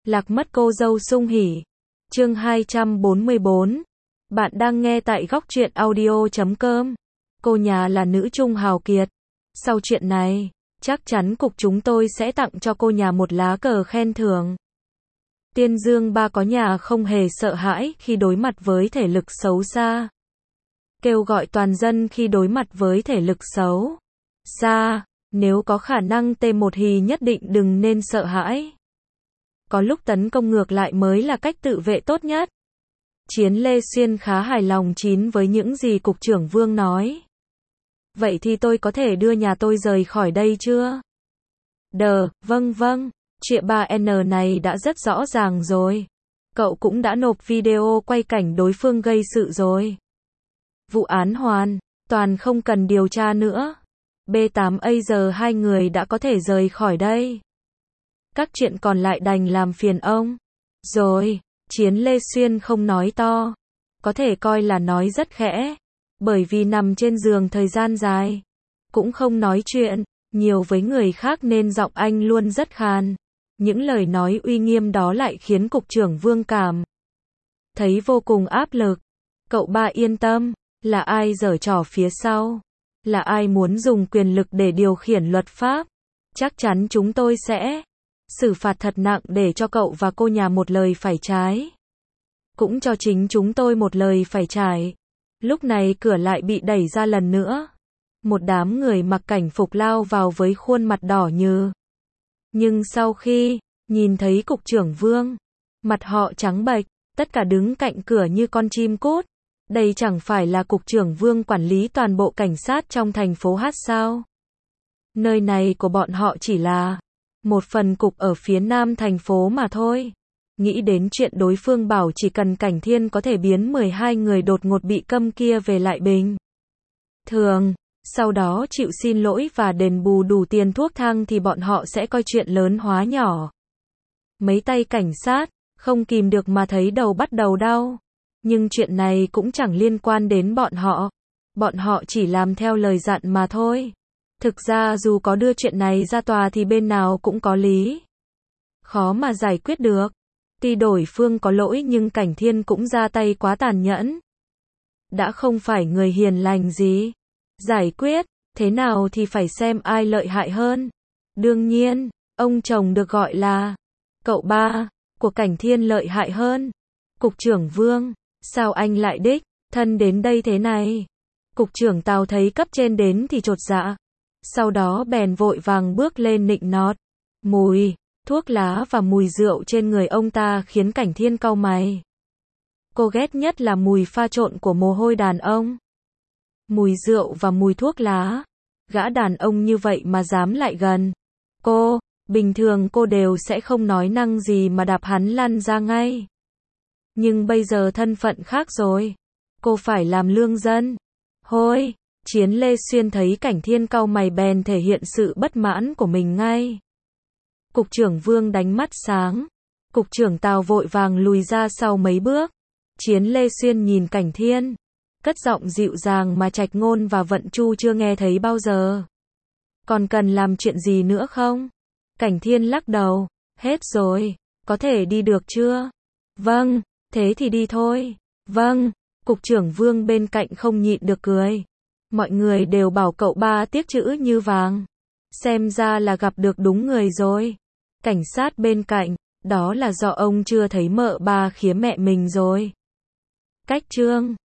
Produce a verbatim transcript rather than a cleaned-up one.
Lạc mất cô dâu sung hỉ. Chương hai trăm bốn mươi bốn. Bạn đang nghe tại góc truyện audio chấm com. Cô nhà là nữ trung hào kiệt. Sau chuyện này, chắc chắn cục chúng tôi sẽ tặng cho cô nhà một lá cờ khen thưởng. Tiên Dương Ba có nhà không hề sợ hãi khi đối mặt với thể lực xấu xa. Kêu gọi toàn dân khi đối mặt với thể lực xấu xa, nếu có khả năng T một hì nhất định đừng nên sợ hãi. Có lúc tấn công ngược lại mới là cách tự vệ tốt nhất. Chiến Lê Xuyên khá hài lòng chín với những gì Cục trưởng Vương nói. Vậy thì tôi có thể đưa nhà tôi rời khỏi đây chưa? Đờ, vâng vâng, chuyện ba N này đã rất rõ ràng rồi. Cậu cũng đã nộp video quay cảnh đối phương gây sự rồi. Vụ án hoàn toàn không cần điều tra nữa. B tám A giờ hai người đã có thể rời khỏi đây. Các chuyện còn lại đành làm phiền ông. Rồi, Chiến Lê Xuyên không nói to. Có thể coi là nói rất khẽ. Bởi vì nằm trên giường thời gian dài. Cũng không nói chuyện nhiều với người khác nên giọng anh luôn rất khàn. Những lời nói uy nghiêm đó lại khiến Cục trưởng Vương cảm thấy vô cùng áp lực. Cậu ba yên tâm. Là ai giở trò phía sau? Là ai muốn dùng quyền lực để điều khiển luật pháp? Chắc chắn chúng tôi sẽ xử phạt thật nặng để cho cậu và cô nhà một lời phải trái. Cũng cho chính chúng tôi một lời phải trải. Lúc này cửa lại bị đẩy ra lần nữa. Một đám người mặc cảnh phục lao vào với khuôn mặt đỏ như. Nhưng sau khi nhìn thấy Cục trưởng Vương, mặt họ trắng bệch, tất cả đứng cạnh cửa như con chim cút. Đây chẳng phải là Cục trưởng Vương quản lý toàn bộ cảnh sát trong thành phố Hát sao? Nơi này của bọn họ chỉ là một phần cục ở phía nam thành phố mà thôi. Nghĩ đến chuyện đối phương bảo chỉ cần Cảnh Thiên có thể biến mười hai người đột ngột bị câm kia về lại bình thường, sau đó chịu xin lỗi và đền bù đủ tiền thuốc thang thì bọn họ sẽ coi chuyện lớn hóa nhỏ. Mấy tay cảnh sát không kìm được mà thấy đầu bắt đầu đau. Nhưng chuyện này cũng chẳng liên quan đến bọn họ. Bọn họ chỉ làm theo lời dặn mà thôi. Thực ra dù có đưa chuyện này ra tòa thì bên nào cũng có lý. Khó mà giải quyết được. Tuy đổi phương có lỗi nhưng Cảnh Thiên cũng ra tay quá tàn nhẫn. Đã không phải người hiền lành gì. Giải quyết thế nào thì phải xem ai lợi hại hơn. Đương nhiên, ông chồng được gọi là cậu ba của Cảnh Thiên lợi hại hơn. Cục trưởng Vương, sao anh lại đích thân đến đây thế này? Cục trưởng Tào thấy cấp trên đến thì chột dạ. Sau đó bèn vội vàng bước lên nịnh nọt. Mùi thuốc lá và mùi rượu trên người ông ta khiến Cảnh Thiên cau mày. Cô ghét nhất là mùi pha trộn của mồ hôi đàn ông. Mùi rượu và mùi thuốc lá. Gã đàn ông như vậy mà dám lại gần cô, bình thường cô đều sẽ không nói năng gì mà đạp hắn lăn ra ngay. Nhưng bây giờ thân phận khác rồi. Cô phải làm lương dân. Hôi, Chiến Lê Xuyên thấy Cảnh Thiên cau mày bèn thể hiện sự bất mãn của mình ngay. Cục trưởng Vương đánh mắt sáng. Cục trưởng Tào vội vàng lùi ra sau mấy bước. Chiến Lê Xuyên nhìn Cảnh Thiên. Cất giọng dịu dàng mà Trạch Ngôn và Vận Chu chưa nghe thấy bao giờ. Còn cần làm chuyện gì nữa không? Cảnh Thiên lắc đầu. Hết rồi. Có thể đi được chưa? Vâng. Thế thì đi thôi. Vâng. Cục trưởng Vương bên cạnh không nhịn được cười. Mọi người đều bảo cậu ba tiếc chữ như vàng. Xem ra là gặp được đúng người rồi. Cảnh sát bên cạnh, đó là do ông chưa thấy mợ ba khía mẹ mình rồi. Cách chương